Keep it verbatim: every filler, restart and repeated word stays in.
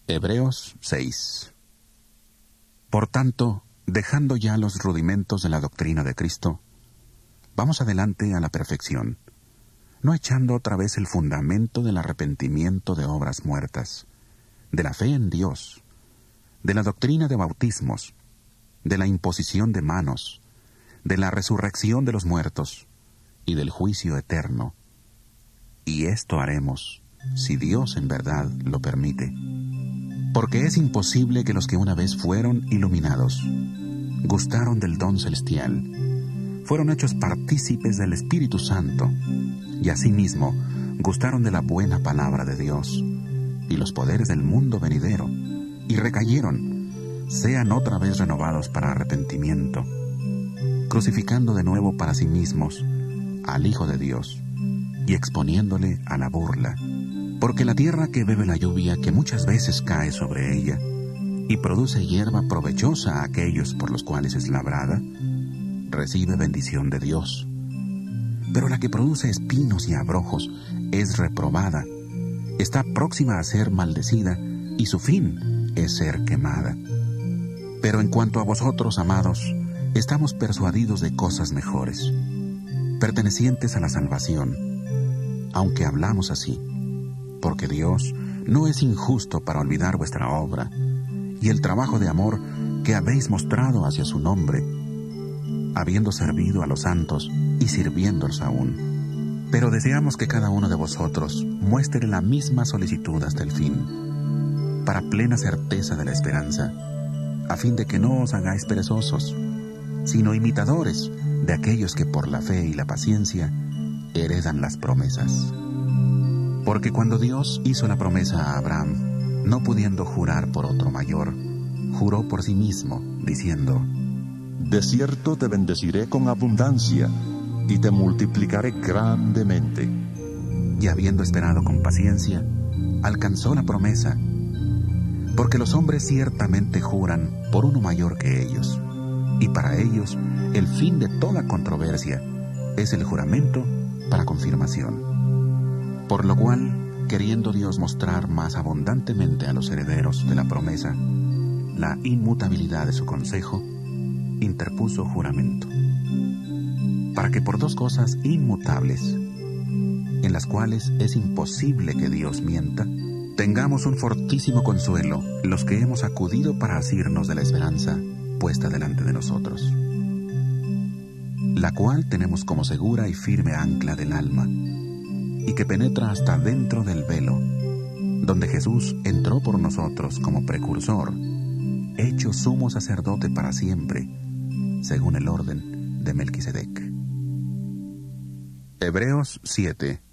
Hebreos seis. Por tanto, dejando ya los rudimentos de la doctrina de Cristo, vamos adelante a la perfección, no echando otra vez el fundamento del arrepentimiento de obras muertas, de la fe en Dios, de la doctrina de bautismos, de la imposición de manos, de la resurrección de los muertos y del juicio eterno. Y esto haremos, si Dios en verdad lo permite. Porque es imposible que los que una vez fueron iluminados, gustaron del don celestial, fueron hechos partícipes del Espíritu Santo, y asimismo gustaron de la buena palabra de Dios y los poderes del mundo venidero, y recayeron, sean otra vez renovados para arrepentimiento, crucificando de nuevo para sí mismos al Hijo de Dios y exponiéndole a la burla. Porque la tierra que bebe la lluvia que muchas veces cae sobre ella y produce hierba provechosa a aquellos por los cuales es labrada, recibe bendición de Dios. Pero la que produce espinos y abrojos es reprobada, está próxima a ser maldecida y su fin es ser quemada. Pero en cuanto a vosotros, amados, estamos persuadidos de cosas mejores, pertenecientes a la salvación, aunque hablamos así, porque Dios no es injusto para olvidar vuestra obra y el trabajo de amor que habéis mostrado hacia su nombre, habiendo servido a los santos y sirviéndolos aún. Pero deseamos que cada uno de vosotros muestre la misma solicitud hasta el fin, para plena certeza de la esperanza, a fin de que no os hagáis perezosos, sino imitadores de aquellos que por la fe y la paciencia heredan las promesas. Porque cuando Dios hizo la promesa a Abraham, no pudiendo jurar por otro mayor, juró por sí mismo, diciendo: De cierto te bendeciré con abundancia, y te multiplicaré grandemente. Y habiendo esperado con paciencia, alcanzó la promesa. Porque los hombres ciertamente juran por uno mayor que ellos, y para ellos el fin de toda controversia es el juramento para confirmación. Por lo cual, queriendo Dios mostrar más abundantemente a los herederos de la promesa la inmutabilidad de su consejo, interpuso juramento, para que por dos cosas inmutables, en las cuales es imposible que Dios mienta, tengamos un fortísimo consuelo los que hemos acudido para asirnos de la esperanza puesta delante de nosotros, la cual tenemos como segura y firme ancla del alma, y que penetra hasta dentro del velo, donde Jesús entró por nosotros como precursor, hecho sumo sacerdote para siempre, según el orden de Melquisedec. Hebreos siete.